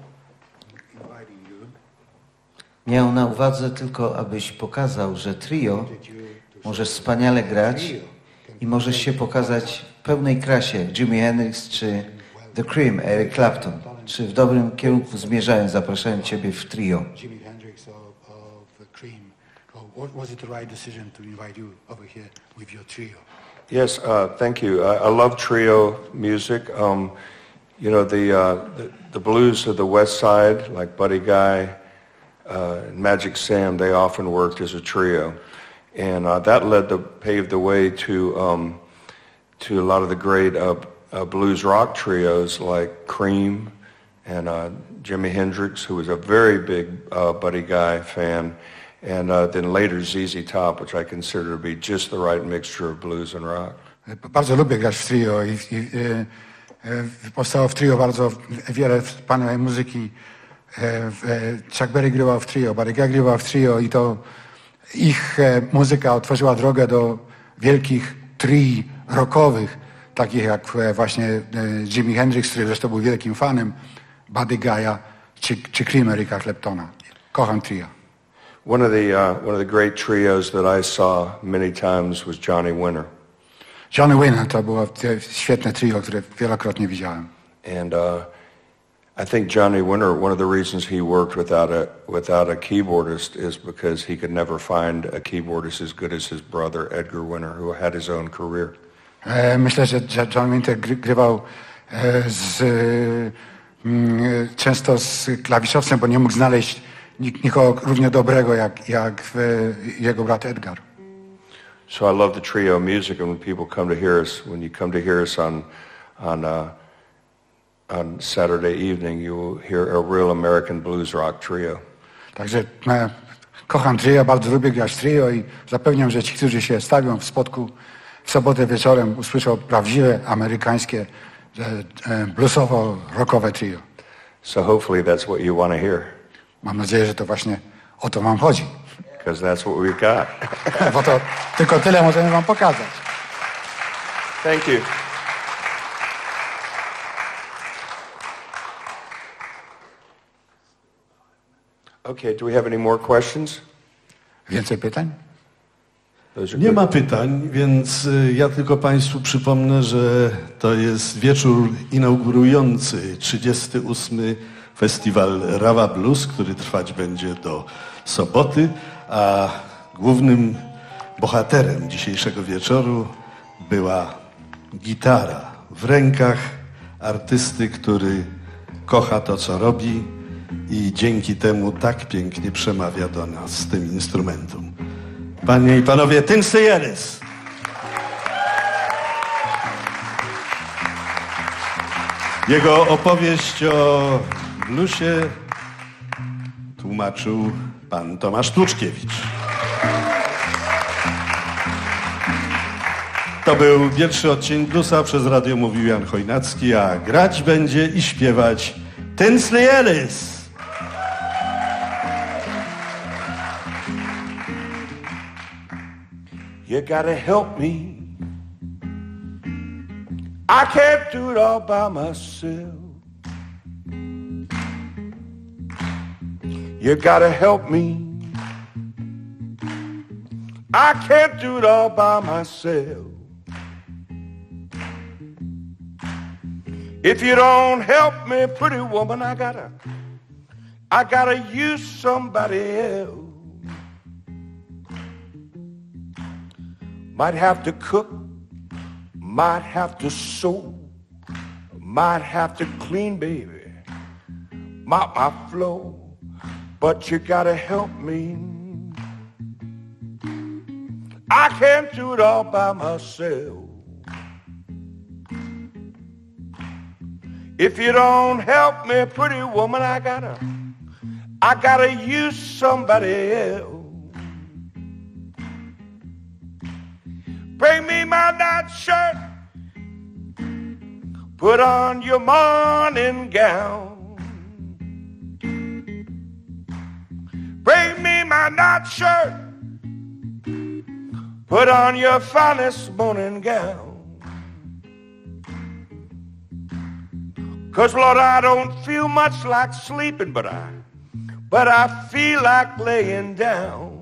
miał na uwadze tylko, abyś pokazał, że trio możesz wspaniale grać i możesz się pokazać w pełnej krasie, jak Jimi Hendrix czy The Cream, Eric Clapton. Czy w dobrym kierunku zmierzają, zapraszają Ciebie w trio? Jimi Hendrix of The Cream. Was it the right decision to invite you over here with your trio? Yes, thank you. I love trio music. You know, the blues of the West Side, like Buddy Guy, Magic Sam, they often worked as a trio, and that paved the way to a lot of the great blues rock trios like Cream and Jimi Hendrix, who was a very big Buddy Guy fan, and then later ZZ Top, which I consider to be just the right mixture of blues and rock. Bardzo lubię grać w trio i powstało w trio bardzo wiele wspaniałej muzyki. Chuck Berry grywał w trio, Buddy Guy grywał w trio i to ich muzyka otworzyła drogę do wielkich trii rockowych, takich jak właśnie Jimi Hendrix, który zresztą był wielkim fanem Buddy Guy'a czy Cream Erika Claptona. Kocham trio. One of the great trios that I saw many times was Johnny Winter. Johnny Winter to było świetne trio, które wielokrotnie widziałem. And I think Johnny Winter, one of the reasons he worked without a keyboardist is because he could never find a keyboardist as good as his brother Edgar Winter, who had his own career. Myślę, że John Winter grywał często z klawiszowcem, bo nie mógł znaleźć nikogo równie dobrego jak jego brat Edgar. So I love the trio music, and when you come to hear us on Saturday evening, you will hear a real American blues rock trio. Także kocham trio, bardzo lubię grać trio i zapewniam, że ci, którzy się stawią w Spodku w sobotę wieczorem, usłyszą prawdziwe amerykańskie bluesowo-rockowe trio. So hopefully that's what you want to hear. Mam nadzieję, że to właśnie o to wam chodzi. Because that's what we've got. Bo to tylko tyle możemy wam pokazać. Thank you. Okay, do we have any more questions? Więcej pytań? Nie ma pytań, więc ja tylko Państwu przypomnę, że to jest wieczór inaugurujący 38. Festiwal Rawa Blues, który trwać będzie do soboty, a głównym bohaterem dzisiejszego wieczoru była gitara w rękach artysty, który kocha to, co robi i dzięki temu tak pięknie przemawia do nas z tym instrumentem. Panie i panowie, Tinsley Ellis. Jego opowieść o bluesie tłumaczył pan Tomasz Tłuczkiewicz. To był pierwszy odcinek bluesa, przez radio mówił Jan Chojnacki, a grać będzie i śpiewać Tinsley Ellis. You gotta help me. I can't do it all by myself. You gotta help me. I can't do it all by myself. If you don't help me, pretty woman, I gotta use somebody else. Might have to cook, might have to sew, might have to clean, baby, mop my floor, but you gotta help me. I can't do it all by myself. If you don't help me, pretty woman, I gotta use somebody else. Bring me my nightshirt, put on your morning gown. Bring me my nightshirt, put on your finest morning gown. 'Cause Lord, I don't feel much like sleeping, but I feel like laying down.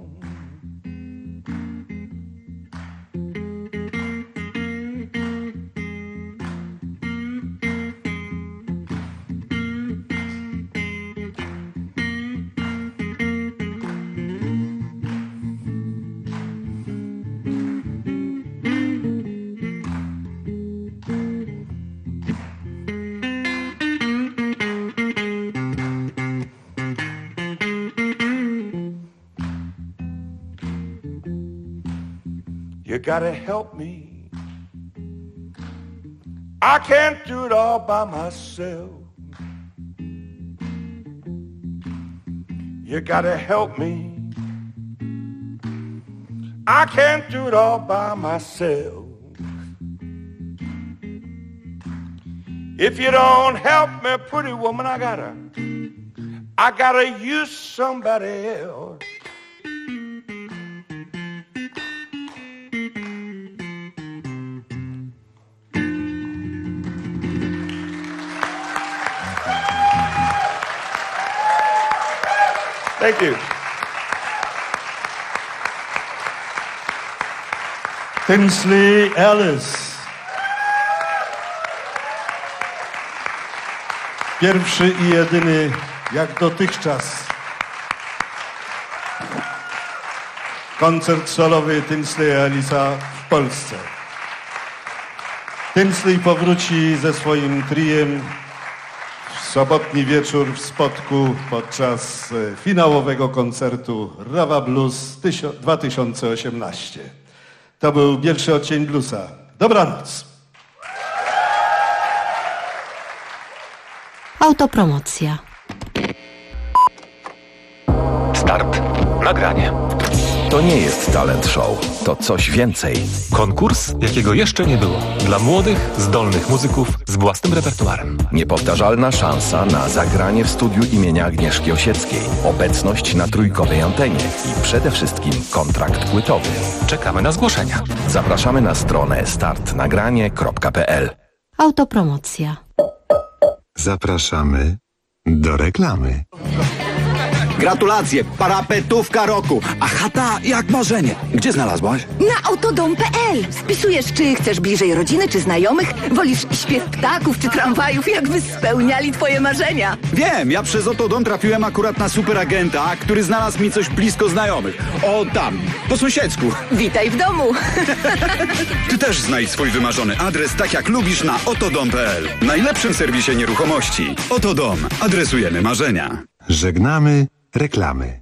You gotta help me. I can't do it all by myself. You gotta help me. I can't do it all by myself. If you don't help me, pretty woman, I gotta use somebody else. Thank you. Tinsley Ellis. Pierwszy i jedyny, jak dotychczas, koncert solowy Tinsley Ellisa w Polsce. Tinsley powróci ze swoim triem w sobotni wieczór w Spodku podczas finałowego koncertu Rawa Blues 2018. To był pierwszy odcień bluesa. Dobranoc. Autopromocja. Start. Nagranie. To nie jest talent show, to coś więcej. Konkurs, jakiego jeszcze nie było. Dla młodych, zdolnych muzyków z własnym repertuarem. Niepowtarzalna szansa na zagranie w studiu imienia Agnieszki Osieckiej. Obecność na trójkowej antenie i przede wszystkim kontrakt płytowy. Czekamy na zgłoszenia. Zapraszamy na stronę startnagranie.pl. Autopromocja. Zapraszamy do reklamy. Gratulacje, parapetówka roku. A chata jak marzenie. Gdzie znalazłaś? Na autodom.pl. Spisujesz, czy chcesz bliżej rodziny, czy znajomych. Wolisz śpiew ptaków, czy tramwajów, jakby spełniali twoje marzenia. Wiem, ja przez Autodom trafiłem akurat na superagenta, który znalazł mi coś blisko znajomych. O tam, po sąsiedzku. Witaj w domu. Ty też znajdź swój wymarzony adres tak jak lubisz na autodom.pl. Najlepszym serwisie nieruchomości. Autodom. Adresujemy marzenia. Żegnamy reklamy.